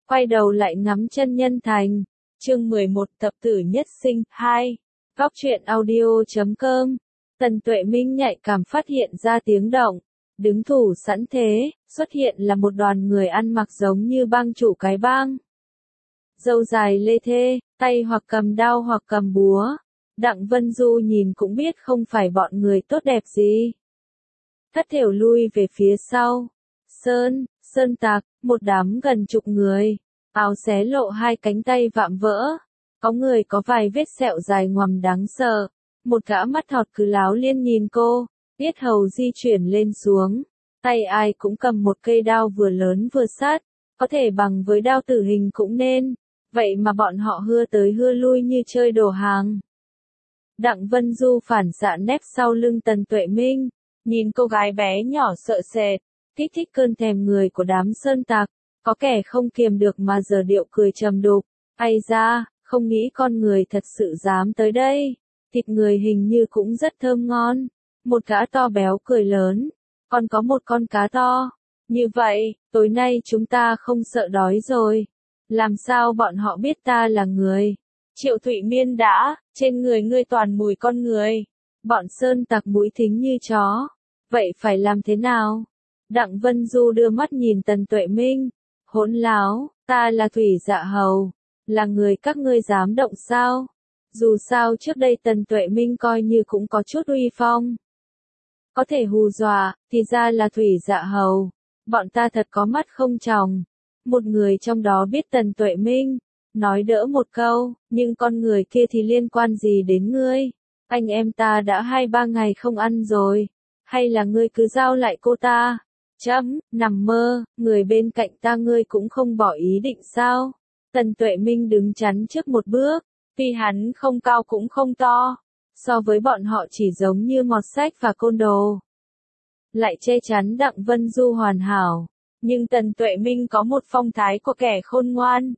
quay đầu lại ngắm chân nhân thành. Chương 11 Thập tử nhất sinh 2. Góc truyện audio.com. Tần Tuệ Minh nhạy cảm phát hiện ra tiếng động, đứng thủ sẵn thế, xuất hiện là một đoàn người ăn mặc giống như bang chủ cái bang. Râu dài lê thê, tay hoặc cầm đao hoặc cầm búa. Đặng Vân Du nhìn cũng biết không phải bọn người tốt đẹp gì. Thất thểu lui về phía sau. Sơn Tạc, một đám gần chục người. Áo xé lộ hai cánh tay vạm vỡ. Có người có vài vết sẹo dài ngoằm đáng sợ. Một gã mắt thọt cứ láo liên nhìn cô, yết hầu di chuyển lên xuống. Tay ai cũng cầm một cây đao vừa lớn vừa sát, có thể bằng với đao tử hình cũng nên. Vậy mà bọn họ hưa tới hưa lui như chơi đồ hàng. Đặng Vân Du phản xạ nép sau lưng Tần Tuệ Minh, nhìn cô gái bé nhỏ sợ sệt, kích thích cơn thèm người của đám sơn tặc, có kẻ không kiềm được mà giờ điệu cười trầm đục, ai ra, không nghĩ con người thật sự dám tới đây, thịt người hình như cũng rất thơm ngon. Một gã to béo cười lớn, còn có một con cá to, như vậy, tối nay chúng ta không sợ đói rồi, làm sao bọn họ biết ta là người? Triệu Thụy Miên đã, trên người ngươi toàn mùi con người. Bọn sơn tặc mũi thính như chó. Vậy phải làm thế nào? Đặng Vân Du đưa mắt nhìn Tần Tuệ Minh. Hỗn láo, ta là Thủy Dạ Hầu. Là người các ngươi dám động sao? Dù sao trước đây Tần Tuệ Minh coi như cũng có chút uy phong. Có thể hù dọa, thì ra là Thủy Dạ Hầu. Bọn ta thật có mắt không tròng. Một người trong đó biết Tần Tuệ Minh. Nói đỡ một câu, nhưng con người kia thì liên quan gì đến ngươi? Anh em ta đã 2-3 ngày không ăn rồi. Hay là ngươi cứ giao lại cô ta? Nằm mơ, người bên cạnh ta ngươi cũng không bỏ ý định sao? Tần Tuệ Minh đứng chắn trước một bước, vì hắn không cao cũng không to. So với bọn họ chỉ giống như mọt sách và côn đồ. Lại che chắn Đặng Vân Du hoàn hảo. Nhưng Tần Tuệ Minh có một phong thái của kẻ khôn ngoan.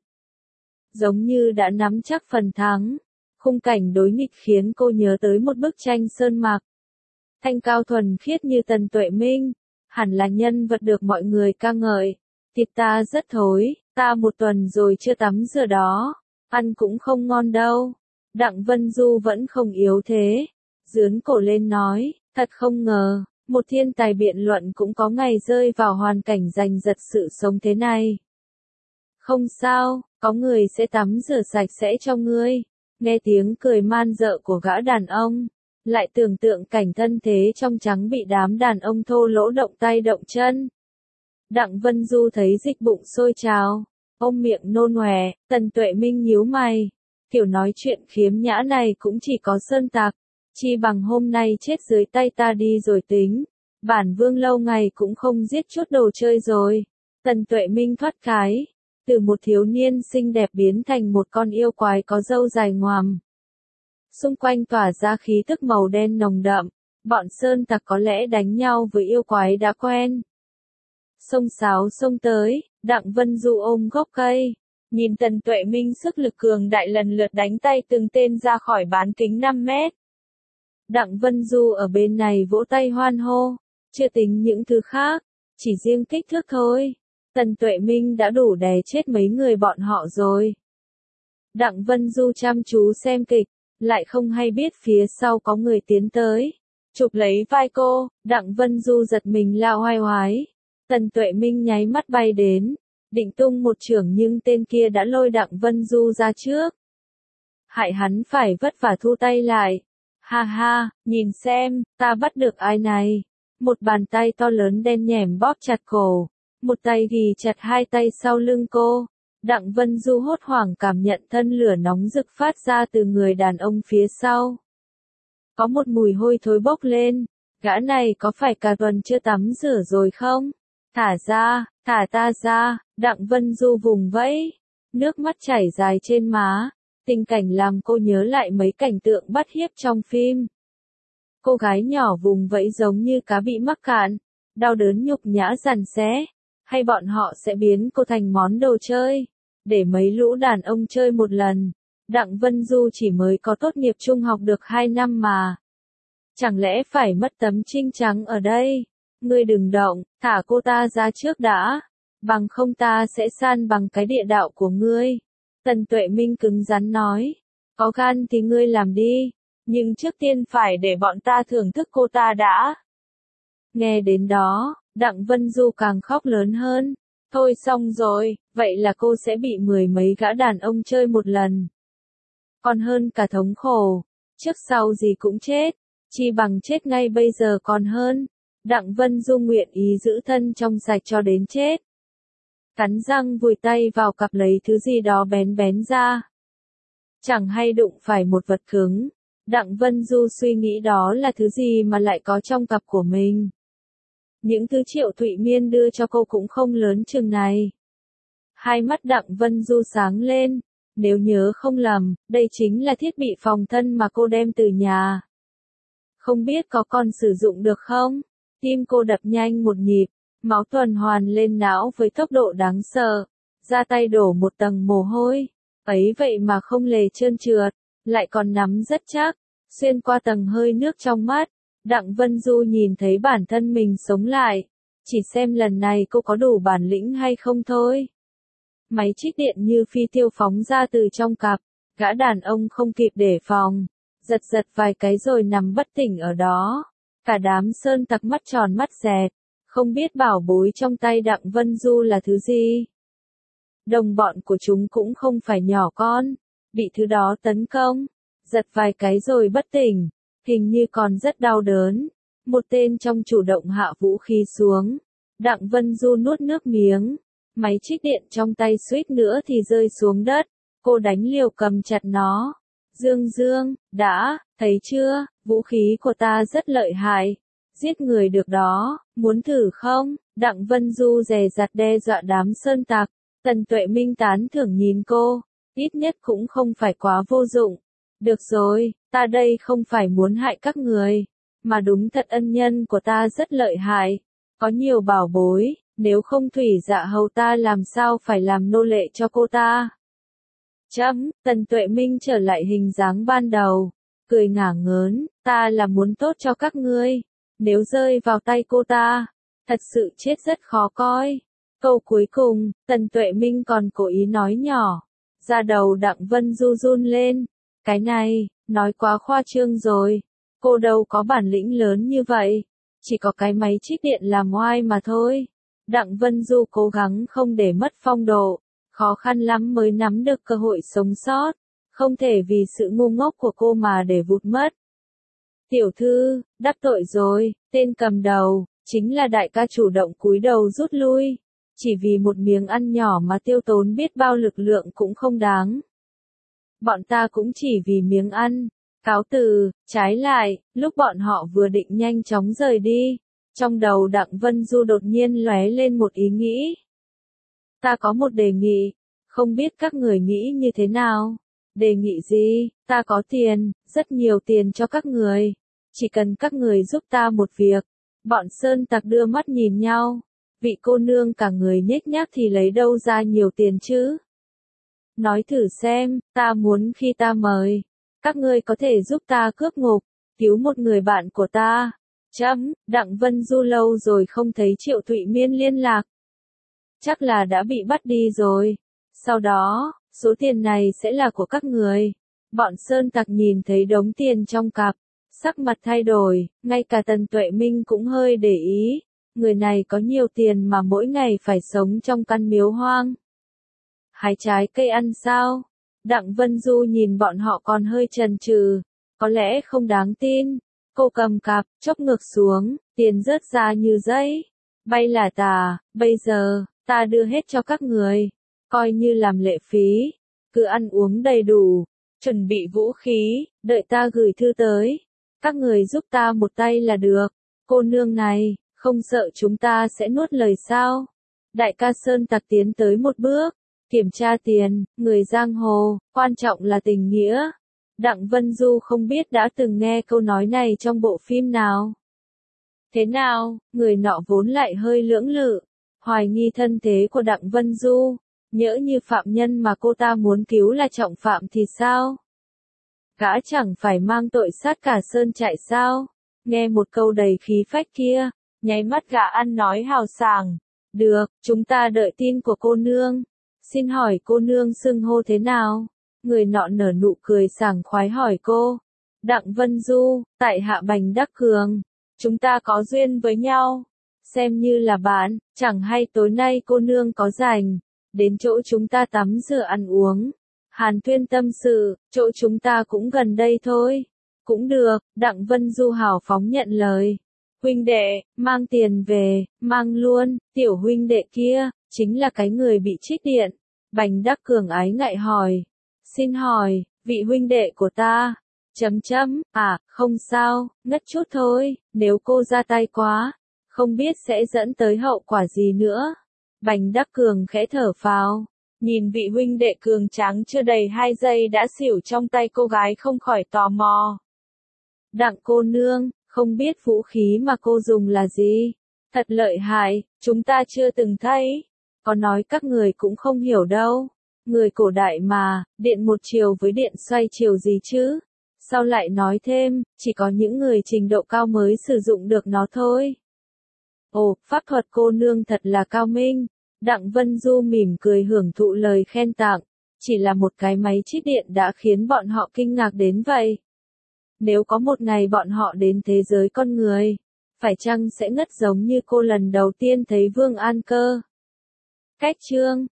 Giống như đã nắm chắc phần thắng. Khung cảnh đối nghịch khiến cô nhớ tới một bức tranh sơn mạc. Thanh cao thuần khiết như Tần Tuệ Minh, hẳn là nhân vật được mọi người ca ngợi. Thịt ta rất thối, ta 1 tuần rồi chưa tắm rửa đó, ăn cũng không ngon đâu. Đặng Vân Du vẫn không yếu thế, dướn cổ lên nói, thật không ngờ, một thiên tài biện luận cũng có ngày rơi vào hoàn cảnh giành giật sự sống thế này. Không sao, có người sẽ tắm rửa sạch sẽ cho ngươi. Nghe tiếng cười man dợ của gã đàn ông, lại tưởng tượng cảnh thân thế trong trắng bị đám đàn ông thô lỗ động tay động chân. Đặng Vân Du thấy dịch bụng sôi trào, ôm miệng nôn ọe. Tần Tuệ Minh nhíu mày, kiểu nói chuyện khiếm nhã này cũng chỉ có sơn tặc, chi bằng hôm nay chết dưới tay ta đi rồi tính. Bản vương lâu ngày cũng không giết chút đồ chơi rồi. Tần Tuệ Minh thoát cái, từ một thiếu niên xinh đẹp biến thành một con yêu quái có râu dài ngoằm. Xung quanh tỏa ra khí tức màu đen nồng đậm, bọn sơn tặc có lẽ đánh nhau với yêu quái đã quen. Xông xáo xông tới, Đặng Vân Du ôm gốc cây, nhìn Tần Tuệ Minh sức lực cường đại lần lượt đánh tay từng tên ra khỏi bán kính 5 mét. Đặng Vân Du ở bên này vỗ tay hoan hô, chưa tính những thứ khác, chỉ riêng kích thước thôi. Tần Tuệ Minh đã đủ đè chết mấy người bọn họ rồi. Đặng Vân Du chăm chú xem kịch, lại không hay biết phía sau có người tiến tới. Chụp lấy vai cô, Đặng Vân Du giật mình lao hoai hoái. Tần Tuệ Minh nháy mắt bay đến, định tung một chưởng nhưng tên kia đã lôi Đặng Vân Du ra trước. Hại hắn phải vất vả thu tay lại. Ha ha, nhìn xem, ta bắt được ai này. Một bàn tay to lớn đen nhẻm bóp chặt cổ. Một tay ghì chặt hai tay sau lưng cô. Đặng Vân Du hốt hoảng cảm nhận thân lửa nóng rực phát ra từ người đàn ông phía sau. Có một mùi hôi thối bốc lên. Gã này có phải cả tuần chưa tắm rửa rồi không? Thả ra, thả ta ra. Đặng Vân Du vùng vẫy. Nước mắt chảy dài trên má. Tình cảnh làm cô nhớ lại mấy cảnh tượng bắt hiếp trong phim. Cô gái nhỏ vùng vẫy giống như cá bị mắc cạn. Đau đớn nhục nhã giằng xé. Hay bọn họ sẽ biến cô thành món đồ chơi, để mấy lũ đàn ông chơi một lần. Đặng Vân Du chỉ mới có tốt nghiệp trung học được 2 năm mà. Chẳng lẽ phải mất tấm trinh trắng ở đây? Ngươi đừng động, thả cô ta ra trước đã. Bằng không ta sẽ san bằng cái địa đạo của ngươi. Tần Tuệ Minh cứng rắn nói. Có gan thì ngươi làm đi, nhưng trước tiên phải để bọn ta thưởng thức cô ta đã. Nghe đến đó, Đặng Vân Du càng khóc lớn hơn. Thôi xong rồi, vậy là cô sẽ bị mười mấy gã đàn ông chơi một lần. Còn hơn cả thống khổ, trước sau gì cũng chết, chi bằng chết ngay bây giờ còn hơn. Đặng Vân Du nguyện ý giữ thân trong sạch cho đến chết. Cắn răng vùi tay vào cặp lấy thứ gì đó bén bén ra. Chẳng hay đụng phải một vật cứng. Đặng Vân Du suy nghĩ đó là thứ gì mà lại có trong cặp của mình. Những thứ Triệu Thụy Miên đưa cho cô cũng không lớn chừng này. Hai mắt Đặng Vân Du sáng lên. Nếu nhớ không lầm, đây chính là thiết bị phòng thân mà cô đem từ nhà. Không biết có còn sử dụng được không? Tim cô đập nhanh một nhịp, máu tuần hoàn lên não với tốc độ đáng sợ. Ra tay đổ một tầng mồ hôi. Ấy vậy mà không lề trơn trượt, lại còn nắm rất chắc, xuyên qua tầng hơi nước trong mắt. Đặng Vân Du nhìn thấy bản thân mình sống lại, chỉ xem lần này cô có đủ bản lĩnh hay không thôi. Máy trích điện như phi tiêu phóng ra từ trong cặp, gã đàn ông không kịp đề phòng, giật giật vài cái rồi nằm bất tỉnh ở đó. Cả đám sơn tặc mắt tròn mắt dẹt, không biết bảo bối trong tay Đặng Vân Du là thứ gì. Đồng bọn của chúng cũng không phải nhỏ con, bị thứ đó tấn công, giật vài cái rồi bất tỉnh, hình như còn rất đau đớn. Một tên trong chủ động hạ vũ khí xuống. Đặng Vân Du nuốt nước miếng, máy trích điện trong tay suýt nữa thì rơi xuống đất. Cô đánh liều cầm chặt nó. Dương Dương, đã, thấy chưa, vũ khí của ta rất lợi hại. Giết người được đó, muốn thử không? Đặng Vân Du dè dặt đe dọa đám sơn tặc. Tần Tuệ Minh tán thưởng nhìn cô, ít nhất cũng không phải quá vô dụng. Được rồi, ta đây không phải muốn hại các người, mà đúng thật ân nhân của ta rất lợi hại, có nhiều bảo bối, nếu không Thủy Dạ Hầu ta làm sao phải làm nô lệ cho cô ta. Tần Tuệ Minh trở lại hình dáng ban đầu, cười ngả ngớn, ta là muốn tốt cho các ngươi, nếu rơi vào tay cô ta, thật sự chết rất khó coi. Câu cuối cùng, Tần Tuệ Minh còn cố ý nói nhỏ. Da đầu Đặng Vân Du run lên. Cái này, nói quá khoa trương rồi. Cô đâu có bản lĩnh lớn như vậy. Chỉ có cái máy trích điện làm oai mà thôi. Đặng Vân Du cố gắng không để mất phong độ. Khó khăn lắm mới nắm được cơ hội sống sót. Không thể vì sự ngu ngốc của cô mà để vụt mất. Tiểu thư, đắc tội rồi, tên cầm đầu, chính là đại ca chủ động cúi đầu rút lui. Chỉ vì một miếng ăn nhỏ mà tiêu tốn biết bao lực lượng cũng không đáng. Bọn ta cũng chỉ vì miếng ăn. Cáo từ, trái lại, lúc bọn họ vừa định nhanh chóng rời đi, trong đầu Đặng Vân Du đột nhiên lóe lên một ý nghĩ. Ta có một đề nghị, không biết các người nghĩ như thế nào? Đề nghị gì? Ta có tiền, rất nhiều tiền cho các người. Chỉ cần các người giúp ta một việc. Bọn sơn tặc đưa mắt nhìn nhau. Vị cô nương cả người nhếch nhác thì lấy đâu ra nhiều tiền chứ? Nói thử xem, ta muốn khi ta mời. Các ngươi có thể giúp ta cướp ngục, cứu một người bạn của ta. Đặng Vân Du lâu rồi không thấy Triệu Thụy Miên liên lạc. Chắc là đã bị bắt đi rồi. Sau đó, số tiền này sẽ là của các người. Bọn sơn tặc nhìn thấy đống tiền trong cặp, sắc mặt thay đổi, ngay cả Tần Tuệ Minh cũng hơi để ý. Người này có nhiều tiền mà mỗi ngày phải sống trong căn miếu hoang. Hái trái cây ăn sao? Đặng Vân Du nhìn bọn họ còn hơi chần chừ, có lẽ không đáng tin. Cô cầm cặp, chốc ngược xuống, tiền rớt ra như giấy. Bay là tà, bây giờ, ta đưa hết cho các người, coi như làm lệ phí. Cứ ăn uống đầy đủ, chuẩn bị vũ khí, đợi ta gửi thư tới. Các người giúp ta một tay là được. Cô nương này, không sợ chúng ta sẽ nuốt lời sao? Đại ca sơn tặc tiến tới một bước. Kiểm tra tiền, người giang hồ, quan trọng là tình nghĩa. Đặng Vân Du không biết đã từng nghe câu nói này trong bộ phim nào. Thế nào, người nọ vốn lại hơi lưỡng lự, hoài nghi thân thế của Đặng Vân Du. Nhỡ như phạm nhân mà cô ta muốn cứu là trọng phạm thì sao? Gã chẳng phải mang tội sát cả sơn trại sao? Nghe một câu đầy khí phách kia, nháy mắt gã ăn nói hào sảng. Được, chúng ta đợi tin của cô nương. Xin hỏi cô nương xưng hô thế nào? Người nọ nở nụ cười sảng khoái hỏi cô. Đặng Vân Du, tại hạ Bành Đắc Cường. Chúng ta có duyên với nhau. Xem như là bạn, chẳng hay tối nay cô nương có rảnh. Đến chỗ chúng ta tắm rửa ăn uống. Hàn Tuyên tâm sự, chỗ chúng ta cũng gần đây thôi. Cũng được, Đặng Vân Du hào phóng nhận lời. Huynh đệ, mang tiền về, mang luôn, tiểu huynh đệ kia, chính là cái người bị trích điện. Bành Đắc Cường ái ngại hỏi. Xin hỏi, vị huynh đệ của ta. Không sao, ngất chút thôi, nếu cô ra tay quá, không biết sẽ dẫn tới hậu quả gì nữa. Bành Đắc Cường khẽ thở phào, nhìn vị huynh đệ cường tráng chưa đầy 2 giây đã xỉu trong tay cô gái không khỏi tò mò. Đặng cô nương, không biết vũ khí mà cô dùng là gì? Thật lợi hại, chúng ta chưa từng thấy. Có nói các người cũng không hiểu đâu. Người cổ đại mà, điện một chiều với điện xoay chiều gì chứ? Sau lại nói thêm, chỉ có những người trình độ cao mới sử dụng được nó thôi. Ồ, pháp thuật cô nương thật là cao minh. Đặng Vân Du mỉm cười hưởng thụ lời khen tặng. Chỉ là một cái máy trích điện đã khiến bọn họ kinh ngạc đến vậy. Nếu có một ngày bọn họ đến thế giới con người, phải chăng sẽ ngất giống như cô lần đầu tiên thấy Vương An Cơ? Cách chương